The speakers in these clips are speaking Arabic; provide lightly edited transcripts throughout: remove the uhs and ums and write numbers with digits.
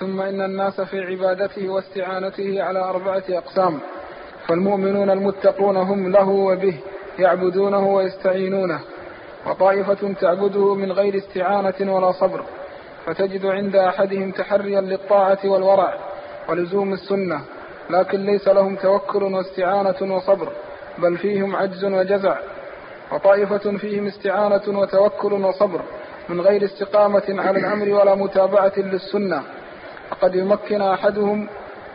ثم إن الناس في عبادته واستعانته على 4 أقسام. فالمؤمنون المتقون هم له وبه يعبدونه ويستعينونه، وطائفة تعبده من غير استعانة ولا صبر، فتجد عند أحدهم تحريا للطاعة والورع ولزوم السنة، لكن ليس لهم توكل واستعانة وصبر، بل فيهم عجز وجزع. وطائفة فيهم استعانة وتوكل وصبر من غير استقامة على الأمر ولا متابعة للسنة، فقد يمكن أحدهم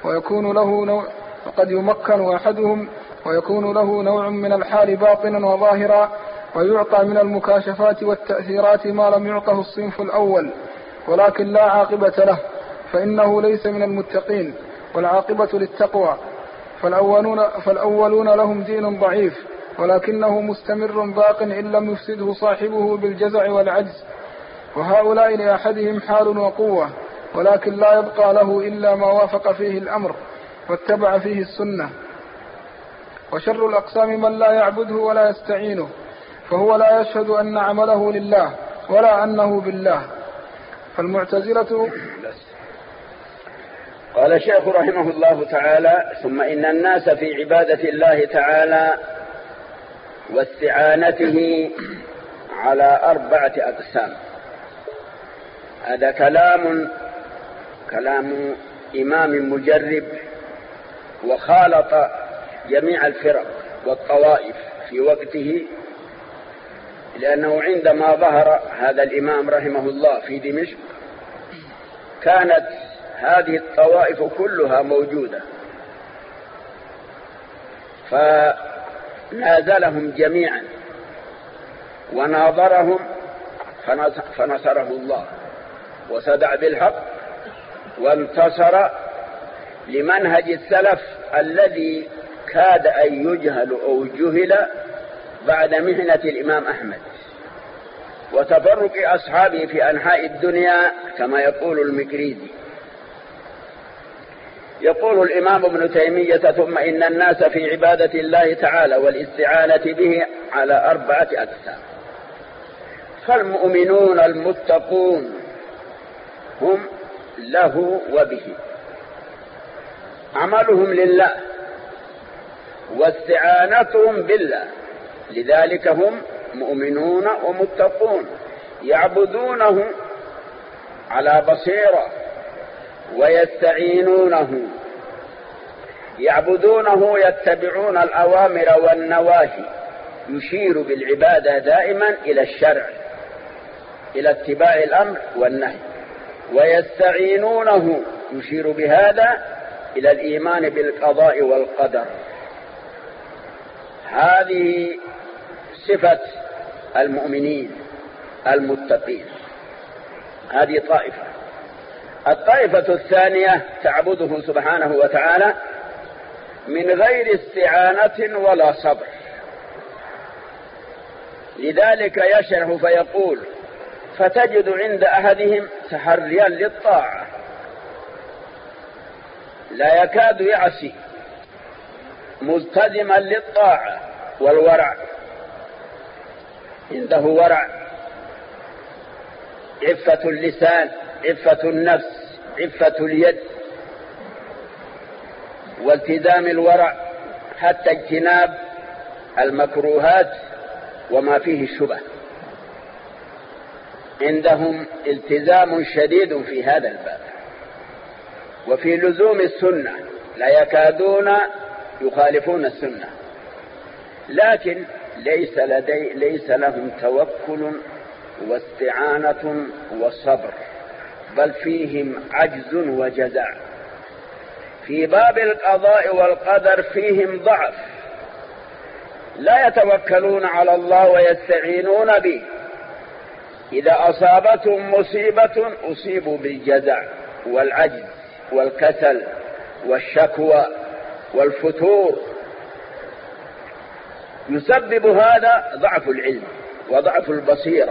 ويكون له نوع من الحال باطنا وظاهرا، ويعطى من المكاشفات والتأثيرات ما لم يعطه الصنف الأول، ولكن لا عاقبة له، فإنه ليس من المتقين، والعاقبة للتقوى. فالأولون لهم دين ضعيف، ولكنه مستمر باق إن لم يفسده صاحبه بالجزع والعجز. وهؤلاء لأحدهم حال وقوة، ولكن لا يبقى له إلا ما وافق فيه الأمر واتبع فيه السنة. وشر الأقسام من لا يعبده ولا يستعينه، فهو لا يشهد أن عمله لله ولا أنه بالله. فالمعتزلة. قال الشيخ رحمه الله تعالى: ثم إن الناس في عبادة الله تعالى واستعانته على 4 أقسام. هذا كلام إمام مجرب، وخالط جميع الفرق والطوائف في وقته، لأنه عندما ظهر هذا الإمام رحمه الله في دمشق كانت هذه الطوائف كلها موجودة، فنازلهم جميعا وناظرهم فنصره الله وصدع بالحق وانتصر لمنهج السلف الذي كاد أن يجهل أو جهل بعد محنة الإمام أحمد وتفرق أصحابه في أنحاء الدنيا، كما يقول المكريزي. يقول الإمام ابن تيمية: ثم إن الناس في عبادة الله تعالى والاستعانة به على 4 أقسام. فالمؤمنون المتقون هم له وبه، عملهم لله واستعانتهم بالله، لذلك هم مؤمنون ومتقون، يعبدونه على بصيرة ويستعينونه، يعبدونه يتبعون الأوامر والنواهي، يشير بالعبادة دائما إلى الشرع، إلى اتباع الأمر والنهي، ويستعينونه يشير بهذا إلى الإيمان بالقضاء والقدر. هذه صفة المؤمنين المتقين. هذه طائفة. الطائفة الثانية تعبده سبحانه وتعالى من غير استعانة ولا صبر، لذلك يشرح فيقول: فتجد عند أحدهم تحريا للطاعة، لا يكاد يعصي، ملتزما للطاعة والورع، عنده ورع، عفة اللسان، عفة النفس، عفة اليد، والتزام الورع حتى اجتناب المكروهات وما فيه الشبه. عندهم التزام شديد في هذا الباب وفي لزوم السنة، لا يكادون يخالفون السنة، لكن ليس لهم توكل واستعانة وصبر، بل فيهم عجز وجزع. في باب القضاء والقدر فيهم ضعف، لا يتوكلون على الله ويستعينون به. إذا أصابتهم مصيبة أصيبوا بالجزع والعجز والكسل والشكوى والفتور. يسبب هذا ضعف العلم وضعف البصيرة.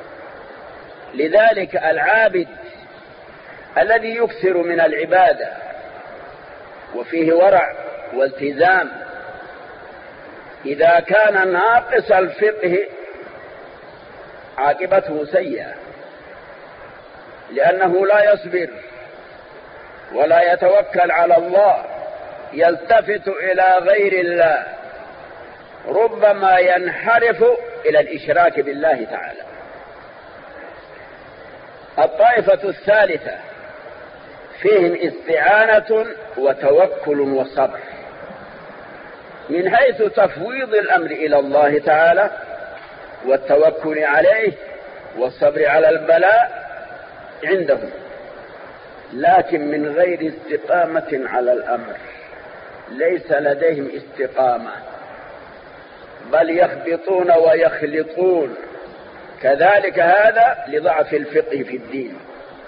لذلك العابد الذي يكثر من العبادة وفيه ورع والتزام، إذا كان ناقص الفقه عاقبته سيئة، لأنه لا يصبر ولا يتوكل على الله، يلتفت إلى غير الله، ربما ينحرف إلى الإشراك بالله تعالى. الطائفة الثالثة فيهم استعانة وتوكل وصبر، من حيث تفويض الأمر إلى الله تعالى والتوكل عليه والصبر على البلاء عندهم، لكن من غير استقامة على الأمر، ليس لديهم استقامة، بل يخبطون ويخلطون. كذلك هذا لضعف الفقه في الدين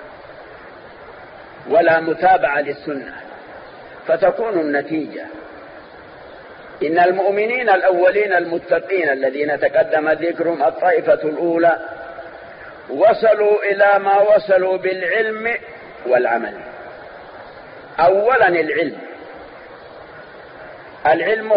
ولا متابعة للسنة، فتكون النتيجة إن المؤمنين الأولين المتقين الذين تقدم ذكرهم الطائفة الأولى وصلوا إلى ما وصلوا بالعلم والعمل. أولا العلم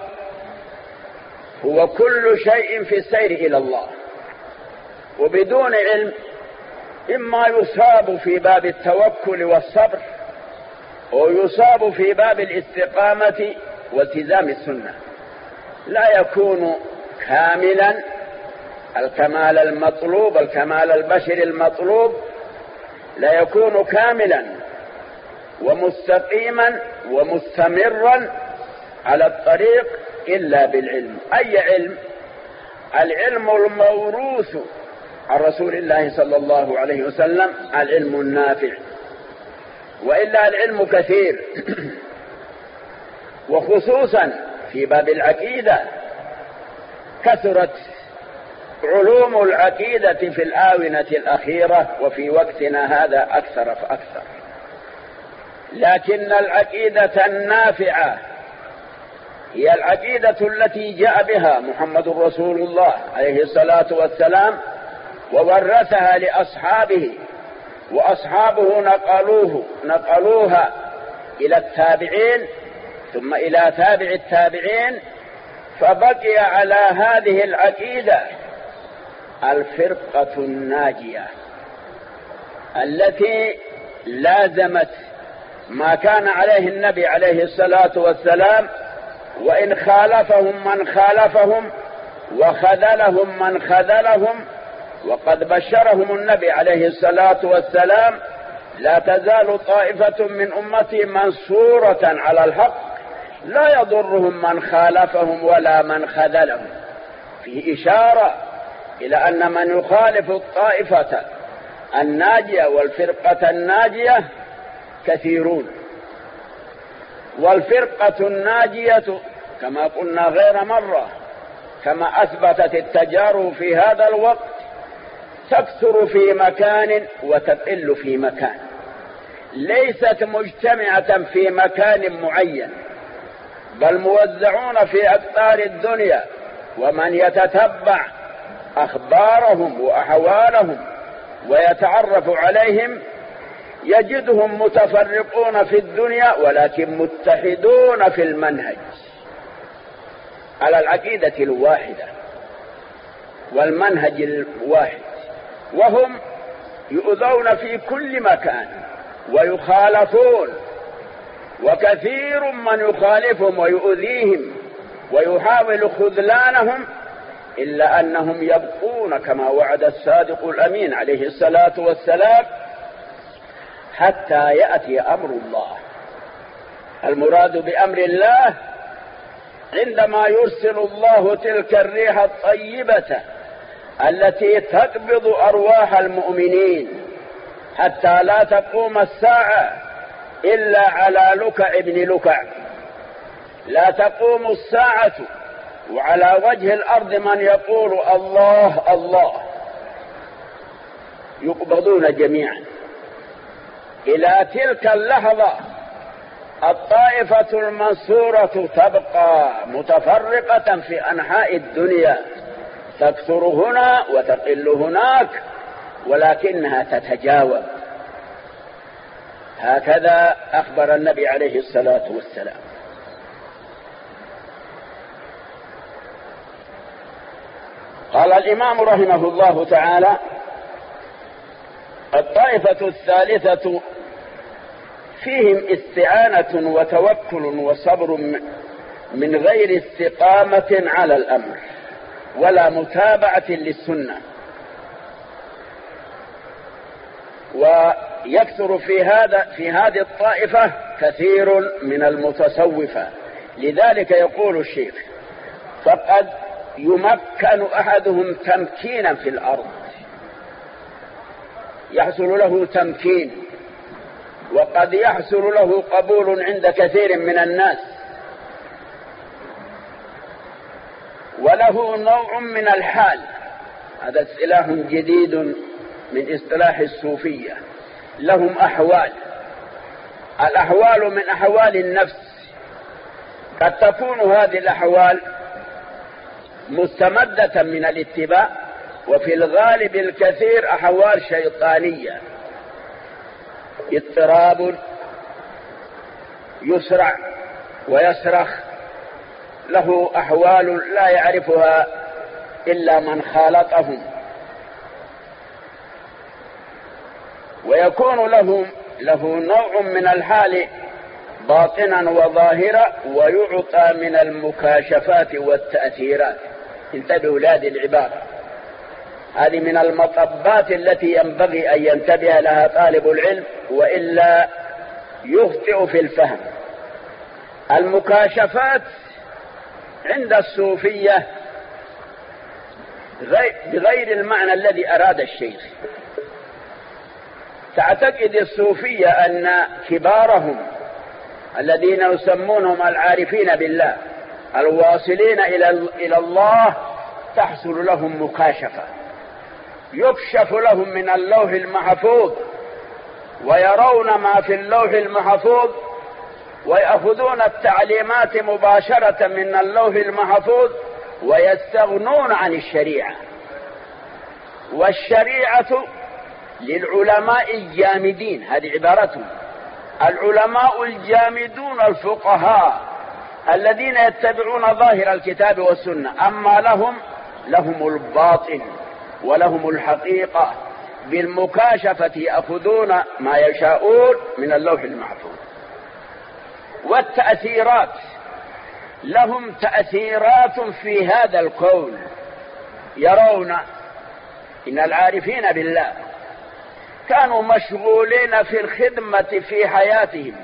هو كل شيء في السير إلى الله، وبدون علم إما يصاب في باب التوكل والصبر، ويصاب في باب الاستقامة والتزام السنة، لا يكون كاملا الكمال المطلوب، الكمال البشري المطلوب، لا يكون كاملا ومستقيما ومستمرا على الطريق إلا بالعلم. أي علم؟ العلم الموروث عن رسول الله صلى الله عليه وسلم، العلم النافع، وإلا العلم كثير وخصوصا في باب العقيدة كثرت علوم العقيدة في الآونة الأخيرة، وفي وقتنا هذا أكثر فأكثر، لكن العقيدة النافعة هي العقيدة التي جاء بها محمد رسول الله عليه الصلاة والسلام وورثها لأصحابه، وأصحابه نقلوها إلى التابعين ثم إلى تابع التابعين، فبقي على هذه العقيدة الفرقة الناجية التي لازمت ما كان عليه النبي عليه الصلاة والسلام، وإن خالفهم من خالفهم وخذلهم من خذلهم، وقد بشرهم النبي عليه الصلاة والسلام: لا تزال طائفة من أمتي منصورة على الحق لا يضرهم من خالفهم ولا من خذلهم. فيه إشارة إلى أن من يخالف الطائفة الناجية والفرقة الناجية كثيرون، والفرقة الناجية كما قلنا غير مرة، كما أثبتت التجارب في هذا الوقت، تكثر في مكان وتقل في مكان، ليست مجتمعة في مكان معين، بل موزعون في أقطار الدنيا. ومن يتتبع أخبارهم وأحوالهم ويتعرف عليهم يجدهم متفرقون في الدنيا، ولكن متحدون في المنهج على العقيدة الواحدة والمنهج الواحد، وهم يؤذون في كل مكان ويخالفون، وكثير من يخالفهم ويؤذيهم ويحاول خذلانهم، إلا أنهم يبقون كما وعد الصادق الأمين عليه الصلاة والسلام حتى يأتي أمر الله. المراد بأمر الله عندما يرسل الله تلك الريح الطيبة التي تقبض أرواح المؤمنين حتى لا تقوم الساعة إلا على لكع ابن لكع، لا تقوم الساعة وعلى وجه الأرض من يقول الله الله، يقبضون جميعا. إلى تلك اللحظة الطائفة المنصورة تبقى متفرقة في أنحاء الدنيا، تكثر هنا وتقل هناك، ولكنها تتجاوب. هكذا أخبر النبي عليه الصلاة والسلام. قال الإمام رحمه الله تعالى: الطائفة الثالثة فيهم استعانة وتوكل وصبر من غير استقامة على الأمر ولا متابعة للسنة. ويكثر في هذه الطائفة كثير من المتصوفة. لذلك يقول الشيخ: فقد يمكن أحدهم تمكينا في الأرض، يحصل له تمكين، وقد يحصل له قبول عند كثير من الناس، وله نوع من الحال. هذا اصطلاح جديد من اصطلاح الصوفية. لهم أحوال، الأحوال من أحوال النفس. قد تكون هذه الأحوال مستمدة من الاتباع، وفي الغالب الكثير أحوال شيطانية، اضطراب، يسرع ويصرخ، له أحوال لا يعرفها إلا من خالطهم. ويكون له نوع من الحال باطنا وظاهرا، ويعطى من المكاشفات والتأثيرات. انتبهوا لهذه العبارة، هذه من المطبات التي ينبغي أن ينتبه لها طالب العلم، وإلا يخطئ في الفهم. المكاشفات عند الصوفية بغير المعنى الذي أراد الشيخ. تعتقد الصوفية أن كبارهم الذين يسمونهم العارفين بالله الواصلين إلى الله تحصل لهم مكاشفة، يكشف لهم من اللوح المحفوظ ويرون ما في اللوح المحفوظ، ويأخذون التعليمات مباشرة من اللوح المحفوظ، ويستغنون عن الشريعة. والشريعة للعلماء الجامدين، هذه عبارتهم، العلماء الجامدون الفقهاء الذين يتبعون ظاهر الكتاب والسنة. أما لهم الباطن ولهم الحقيقة، بالمكاشفة يأخذون ما يشاءون من اللوح المحفوظ. والتأثيرات، لهم تأثيرات في هذا الكون، يرون إن العارفين بالله كانوا مشغولين في الخدمة في حياتهم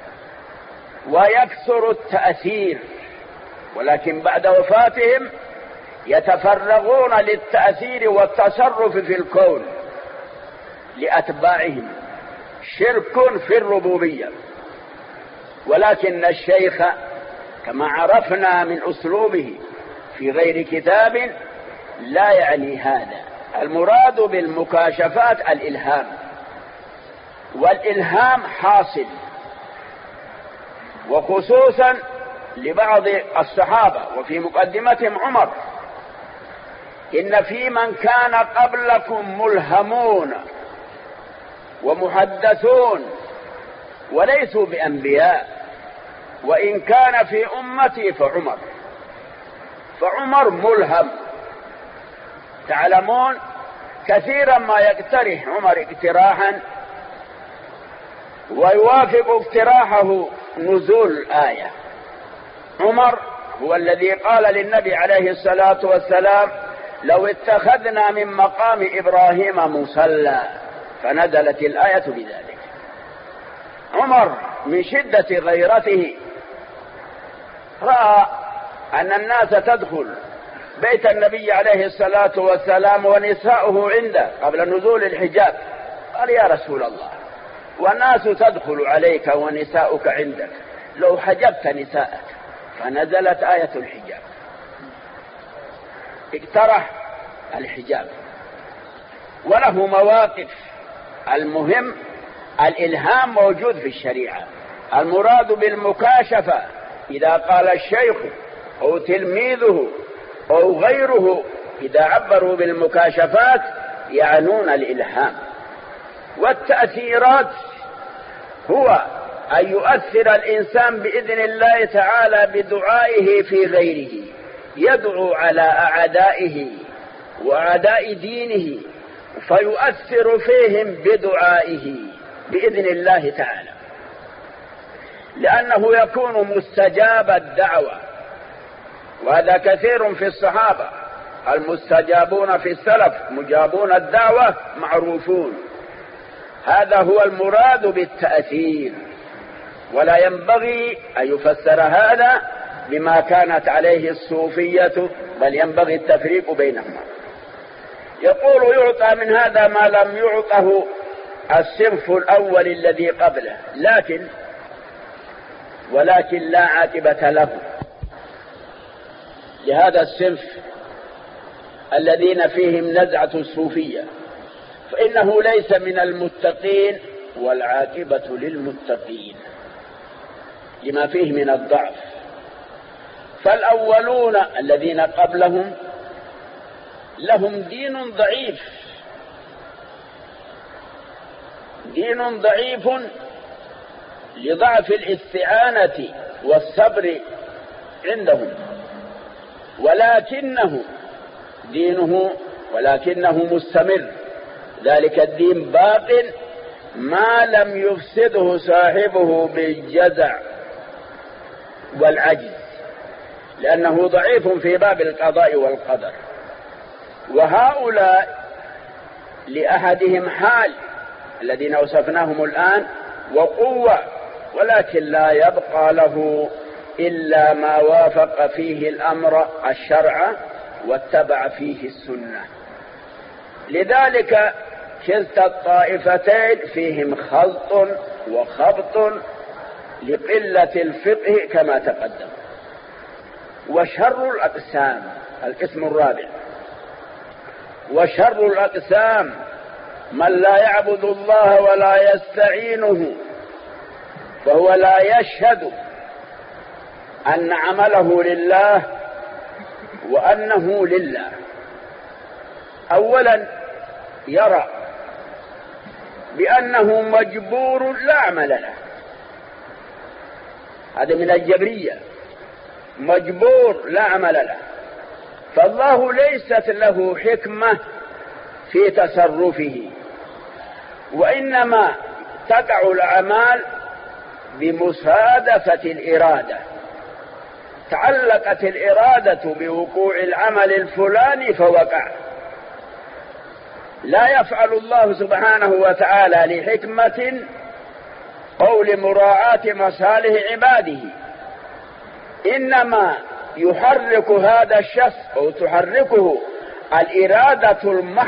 ويكثر التأثير، ولكن بعد وفاتهم يتفرغون للتأثير والتصرف في الكون لأتباعهم. شرك في الربوبية. ولكن الشيخ كما عرفنا من أسلوبه في غير كتاب لا يعني هذا. المراد بالمكاشفات الإلهام، والإلهام حاصل، وخصوصا لبعض الصحابة وفي مقدمتهم عمر: إن في من كان قبلكم ملهمون ومحدثون وليسوا بأنبياء، وإن كان في أمتي فعمر ملهم. تعلمون كثيرا ما يقترح عمر اقتراحا ويوافق اقتراحه نزول الآية. عمر هو الذي قال للنبي عليه الصلاة والسلام: لو اتخذنا من مقام إبراهيم مصلى، فنزلت الآية بذلك. عمر من شدة غيرته رأى أن الناس تدخل بيت النبي عليه الصلاة والسلام ونساؤه عنده قبل نزول الحجاب. قال: يا رسول الله، والناس تدخل عليك ونساؤك عندك، لو حجبت نساءك. فنزلت آية الحجاب، اقترح الحجاب، وله مواقف. المهم الإلهام موجود في الشريعة. المراد بالمكاشفة إذا قال الشيخ أو تلميذه أو غيره، إذا عبروا بالمكاشفات يعنون الإلهام. والتأثيرات هو أن يؤثر الإنسان بإذن الله تعالى بدعائه في غيره، يدعو على أعدائه وأعداء دينه فيؤثر فيهم بدعائه بإذن الله تعالى. لأنه يكون مستجاب الدعوة، وهذا كثير في الصحابة. المستجابون في السلف مجابون الدعوة معروفون. هذا هو المراد بالتأثير، ولا ينبغي أن يفسر هذا بما كانت عليه الصوفية، بل ينبغي التفريق بينهما. يقول يعطى من هذا ما لم يعطه الصنف الأول الذي قبله، ولكن لا عاقبة له لهذا الصنف الذين فيهم نزعة الصوفية، فإنه ليس من المتقين، والعاقبة للمتقين لما فيه من الضعف. فالأولون الذين قبلهم لهم دين ضعيف لضعف الاستعانة والصبر عندهم، ولكنه مستمر. ذلك الدين باق ما لم يفسده صاحبه بالجزع والعجز، لأنه ضعيف في باب القضاء والقدر. وهؤلاء لأحدهم حال الذين وصفناهم الآن وقوة، ولكن لا يبقى له إلا ما وافق فيه الأمر الشرع واتبع فيه السنة. لذلك كلتا الطائفتين فيهم خلط وخبط لقلة الفقه كما تقدم. وشر الأقسام، القسم الرابع، وشر الأقسام من لا يعبد الله ولا يستعينه، فهو لا يشهد أن عمله لله وأنه لله. أولا يرى بأنه مجبور لا عمل له، هذا من الجبرية، مجبور لا عمل له. فالله ليست له حكمة في تصرفه، وإنما تقع الأعمال بمصادفة الإرادة. تعلقت الإرادة بوقوع العمل الفلاني فوقع. لا يفعل الله سبحانه وتعالى لحكمة أو لمراعاة مصالح عباده، إنما يحرك هذا الشخص أو تحركه الإرادة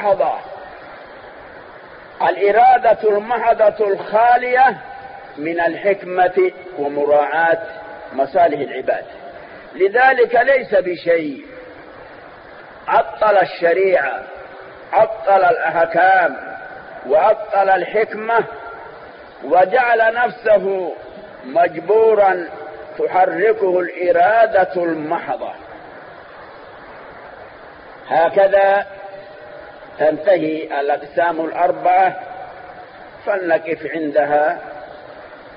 المحضة الخالية من الحكمة ومراعاة مصالح العباد. لذلك ليس بشيء عطل الشريعة، عطل الأحكام، وعطل الحكمة، وجعل نفسه مجبورا تحركه الإرادة المحضة. هكذا تنتهي الأقسام الأربعة، فلنقف عندها